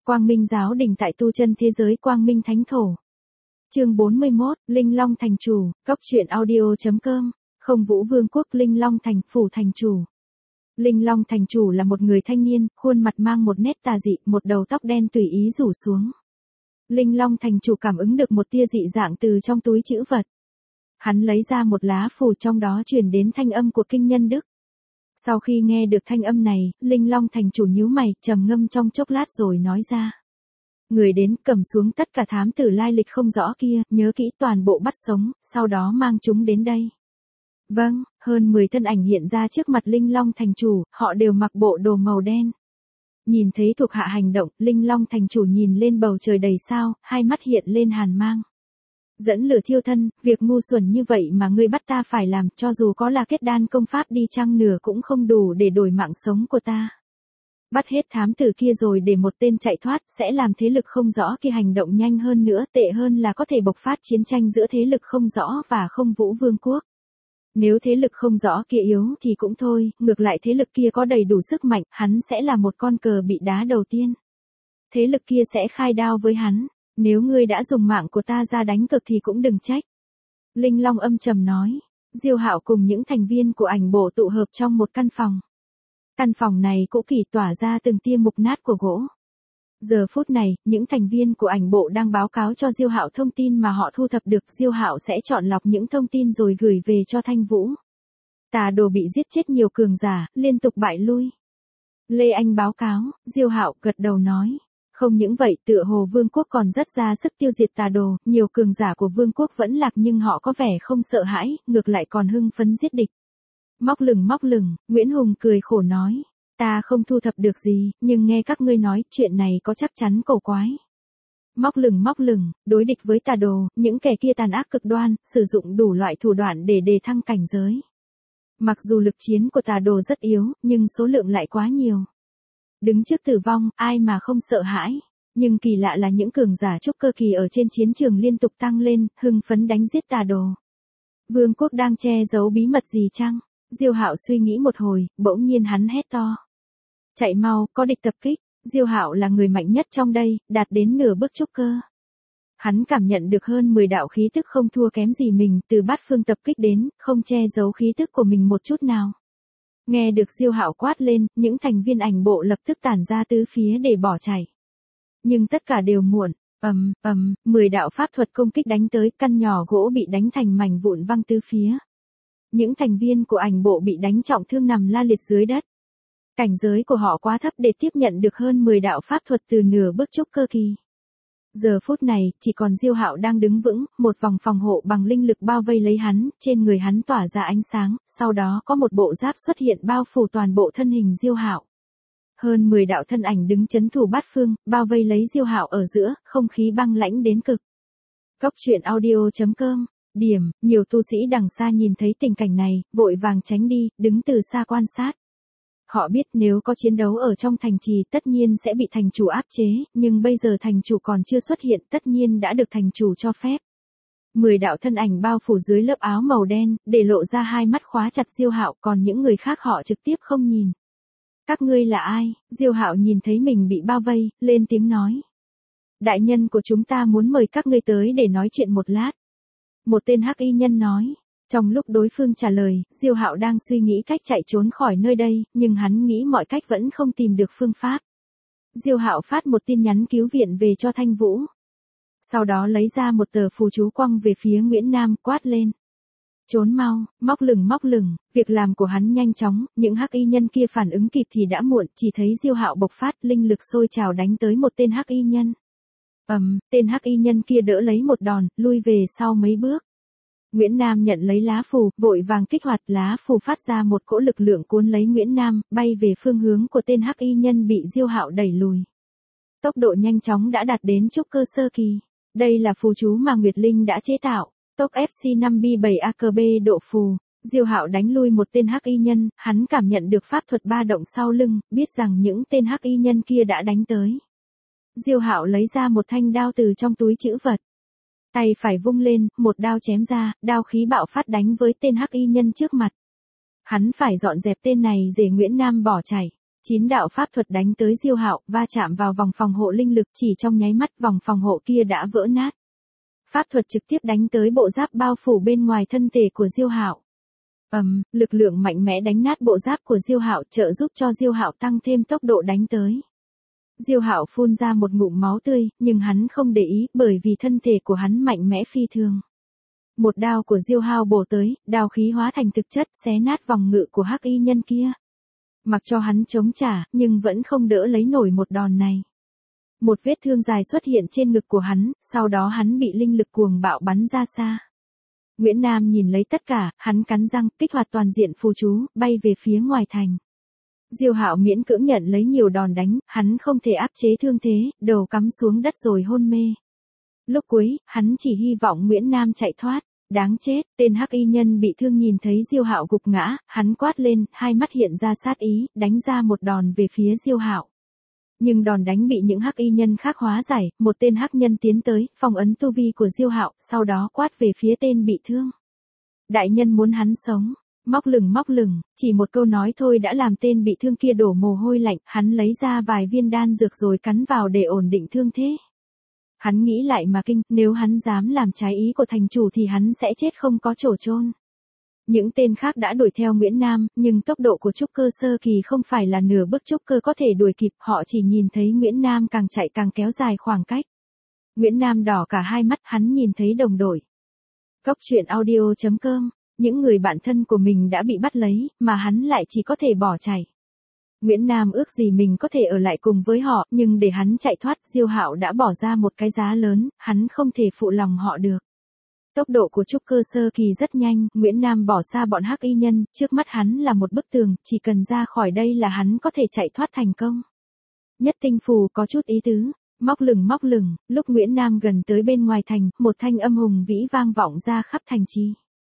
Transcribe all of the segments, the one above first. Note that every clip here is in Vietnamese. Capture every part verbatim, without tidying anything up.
Quang Minh giáo đình tại tu chân thế giới Quang Minh Thánh Thổ. Chương bốn mươi mốt, Linh Long thành chủ, Cốc truyện audio chấm com, Không Vũ Vương quốc Linh Long thành, phủ thành chủ. Linh Long thành chủ là một người thanh niên, khuôn mặt mang một nét tà dị, một đầu tóc đen tùy ý rủ xuống. Linh Long thành chủ cảm ứng được một tia dị dạng từ trong túi trữ vật. Hắn lấy ra một lá phù, trong đó truyền đến thanh âm của kinh nhân đức. Sau khi nghe được thanh âm này, Linh Long thành chủ nhíu mày, trầm ngâm trong chốc lát rồi nói ra. Người đến, cầm xuống tất cả thám tử lai lịch không rõ kia, nhớ kỹ toàn bộ bắt sống, sau đó mang chúng đến đây. Vâng, hơn mười thân ảnh hiện ra trước mặt Linh Long thành chủ, họ đều mặc bộ đồ màu đen. Nhìn thấy thuộc hạ hành động, Linh Long thành chủ nhìn lên bầu trời đầy sao, hai mắt hiện lên hàn mang. Dẫn lửa thiêu thân, việc ngu xuẩn như vậy mà ngươi bắt ta phải làm, cho dù có là kết đan công pháp đi chăng nửa cũng không đủ để đổi mạng sống của ta. Bắt hết thám tử kia rồi để một tên chạy thoát, sẽ làm thế lực không rõ kia hành động nhanh hơn nữa, tệ hơn là có thể bộc phát chiến tranh giữa thế lực không rõ và Không Vũ Vương quốc. Nếu thế lực không rõ kia yếu thì cũng thôi, ngược lại thế lực kia có đầy đủ sức mạnh, hắn sẽ là một con cờ bị đá đầu tiên. Thế lực kia sẽ khai đao với hắn. Nếu ngươi đã dùng mạng của ta ra đánh cược thì cũng đừng trách. Linh Long âm trầm nói. Diêu Hạo cùng những thành viên của ảnh bộ tụ hợp trong một căn phòng. Căn phòng này cũ kỹ tỏa ra từng tia mục nát của gỗ. Giờ phút này, những thành viên của ảnh bộ đang báo cáo cho Diêu Hạo thông tin mà họ thu thập được. Diêu Hạo sẽ chọn lọc những thông tin rồi gửi về cho Thanh Vũ. Tà đồ bị giết chết nhiều cường giả, liên tục bại lui. Lê Anh báo cáo, Diêu Hạo gật đầu nói. Không những vậy, tựa hồ vương quốc còn rất ra sức tiêu diệt tà đồ, nhiều cường giả của vương quốc vẫn lạc nhưng họ có vẻ không sợ hãi, ngược lại còn hưng phấn giết địch. Móc lửng móc lửng, Nguyễn Hùng cười khổ nói, ta không thu thập được gì, nhưng nghe các ngươi nói, chuyện này có chắc chắn cổ quái. Móc lửng móc lửng, đối địch với tà đồ, những kẻ kia tàn ác cực đoan, sử dụng đủ loại thủ đoạn để đề thăng cảnh giới. Mặc dù lực chiến của tà đồ rất yếu, nhưng số lượng lại quá nhiều. Đứng trước tử vong, ai mà không sợ hãi. Nhưng kỳ lạ là những cường giả trúc cơ kỳ ở trên chiến trường liên tục tăng lên, hưng phấn đánh giết tà đồ. Vương quốc đang che giấu bí mật gì chăng? Diêu Hạo suy nghĩ một hồi, bỗng nhiên hắn hét to. Chạy mau, có địch tập kích. Diêu Hạo là người mạnh nhất trong đây, đạt đến nửa bước trúc cơ. Hắn cảm nhận được hơn mười đạo khí tức không thua kém gì mình, từ bát phương tập kích đến, không che giấu khí tức của mình một chút nào. Nghe được Diêu Hạo quát lên, những thành viên ảnh bộ lập tức tản ra tứ phía để bỏ chạy. Nhưng tất cả đều muộn, ầm ầm, mười đạo pháp thuật công kích đánh tới, căn nhỏ gỗ bị đánh thành mảnh vụn văng tứ phía. Những thành viên của ảnh bộ bị đánh trọng thương nằm la liệt dưới đất. Cảnh giới của họ quá thấp để tiếp nhận được hơn mười đạo pháp thuật từ nửa bước trúc cơ kỳ. Giờ phút này, chỉ còn Diêu Hạo đang đứng vững, một vòng phòng hộ bằng linh lực bao vây lấy hắn, trên người hắn tỏa ra ánh sáng, sau đó có một bộ giáp xuất hiện bao phủ toàn bộ thân hình Diêu Hạo. Hơn mười đạo thân ảnh đứng chấn thủ bát phương, bao vây lấy Diêu Hạo ở giữa, không khí băng lãnh đến cực. Cốc truyện audio chấm com, điểm, nhiều tu sĩ đằng xa nhìn thấy tình cảnh này, vội vàng tránh đi, đứng từ xa quan sát. Họ biết nếu có chiến đấu ở trong thành trì tất nhiên sẽ bị thành chủ áp chế, nhưng bây giờ thành chủ còn chưa xuất hiện tất nhiên đã được thành chủ cho phép. Mười đạo thân ảnh bao phủ dưới lớp áo màu đen, để lộ ra hai mắt khóa chặt Diêu Hạo, còn những người khác họ trực tiếp không nhìn. Các ngươi là ai? Diêu Hạo nhìn thấy mình bị bao vây, lên tiếng nói. Đại nhân của chúng ta muốn mời các ngươi tới để nói chuyện một lát. Một tên hắc y nhân nói. Trong lúc đối phương trả lời, Diêu Hạo đang suy nghĩ cách chạy trốn khỏi nơi đây, nhưng hắn nghĩ mọi cách vẫn không tìm được phương pháp. Diêu Hạo phát một tin nhắn cứu viện về cho Thanh Vũ. Sau đó lấy ra một tờ phù chú quăng về phía Nguyễn Nam, quát lên. Trốn mau, móc lửng móc lửng, việc làm của hắn nhanh chóng, những hắc y nhân kia phản ứng kịp thì đã muộn, chỉ thấy Diêu Hạo bộc phát linh lực sôi trào đánh tới một tên hắc y nhân. Ầm, um, tên hắc y nhân kia đỡ lấy một đòn, lui về sau mấy bước. Nguyễn Nam nhận lấy lá phù, vội vàng kích hoạt lá phù phát ra một cỗ lực lượng cuốn lấy Nguyễn Nam, bay về phương hướng của tên hắc y nhân bị Diêu Hạo đẩy lùi. Tốc độ nhanh chóng đã đạt đến trúc cơ sơ kỳ. Đây là phù chú mà Nguyệt Linh đã chế tạo, tốc ép xê năm B bảy A K B độ phù. Diêu Hạo đánh lui một tên hắc y nhân, hắn cảm nhận được pháp thuật ba động sau lưng, biết rằng những tên hắc y nhân kia đã đánh tới. Diêu Hạo lấy ra một thanh đao từ trong túi trữ vật. Tay phải vung lên, một đao chém ra, đao khí bạo phát đánh với tên hắc y nhân trước mặt. Hắn phải dọn dẹp tên này để Nguyễn Nam bỏ chạy. Chín đạo pháp thuật đánh tới Diêu Hạo, va chạm vào vòng phòng hộ linh lực, chỉ trong nháy mắt vòng phòng hộ kia đã vỡ nát. Pháp thuật trực tiếp đánh tới bộ giáp bao phủ bên ngoài thân thể của Diêu Hạo. Ầm, um, lực lượng mạnh mẽ đánh nát bộ giáp của Diêu Hạo, trợ giúp cho Diêu Hạo tăng thêm tốc độ đánh tới. Diêu Hạo phun ra một ngụm máu tươi, nhưng hắn không để ý, bởi vì thân thể của hắn mạnh mẽ phi thường. Một đao của Diêu Hạo bổ tới, đao khí hóa thành thực chất, xé nát vòng ngự của hắc y nhân kia. Mặc cho hắn chống trả, nhưng vẫn không đỡ lấy nổi một đòn này. Một vết thương dài xuất hiện trên ngực của hắn, sau đó hắn bị linh lực cuồng bạo bắn ra xa. Nguyễn Nam nhìn lấy tất cả, hắn cắn răng, kích hoạt toàn diện phù chú, bay về phía ngoài thành. Diêu Hạo miễn cưỡng nhận lấy nhiều đòn đánh, hắn không thể áp chế thương thế, đầu cắm xuống đất rồi hôn mê. Lúc cuối, hắn chỉ hy vọng Nguyễn Nam chạy thoát. Đáng chết, tên hắc y nhân bị thương nhìn thấy Diêu Hạo gục ngã, hắn quát lên, hai mắt hiện ra sát ý, đánh ra một đòn về phía Diêu Hạo. Nhưng đòn đánh bị những hắc y nhân khác hóa giải, một tên hắc nhân tiến tới, phong ấn tu vi của Diêu Hạo, sau đó quát về phía tên bị thương. Đại nhân muốn hắn sống, móc lửng móc lửng, chỉ một câu nói thôi đã làm tên bị thương kia đổ mồ hôi lạnh, hắn lấy ra vài viên đan dược rồi cắn vào để ổn định thương thế. Hắn nghĩ lại mà kinh, nếu hắn dám làm trái ý của thành chủ thì hắn sẽ chết không có chỗ chôn. Những tên khác đã đuổi theo Nguyễn Nam, nhưng tốc độ của trúc cơ sơ kỳ không phải là nửa bước trúc cơ có thể đuổi kịp, họ chỉ nhìn thấy Nguyễn Nam càng chạy càng kéo dài khoảng cách. Nguyễn Nam đỏ cả hai mắt, hắn nhìn thấy đồng đội. Cốc truyện audio chấm com, những người bạn thân của mình đã bị bắt lấy, mà hắn lại chỉ có thể bỏ chạy. Nguyễn Nam ước gì mình có thể ở lại cùng với họ, nhưng để hắn chạy thoát, Diêu Hạo đã bỏ ra một cái giá lớn, hắn không thể phụ lòng họ được. Tốc độ của trúc cơ sơ kỳ rất nhanh, Nguyễn Nam bỏ xa bọn hắc y nhân, trước mắt hắn là một bức tường, chỉ cần ra khỏi đây là hắn có thể chạy thoát thành công. Nhất tinh phù có chút ý tứ, móc lửng móc lửng, lúc Nguyễn Nam gần tới bên ngoài thành, một thanh âm hùng vĩ vang vọng ra khắp thành trì.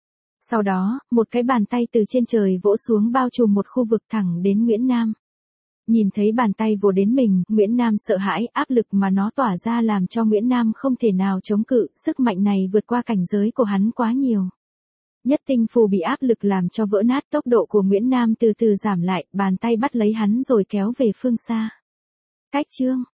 Sau đó, một cái bàn tay từ trên trời vỗ xuống bao trùm một khu vực thẳng đến Nguyễn Nam. Nhìn thấy bàn tay vồ đến mình, Nguyễn Nam sợ hãi, áp lực mà nó tỏa ra làm cho Nguyễn Nam không thể nào chống cự, sức mạnh này vượt qua cảnh giới của hắn quá nhiều. Nhất tinh phù bị áp lực làm cho vỡ nát, tốc độ của Nguyễn Nam từ từ giảm lại, bàn tay bắt lấy hắn rồi kéo về phương xa. Cách chương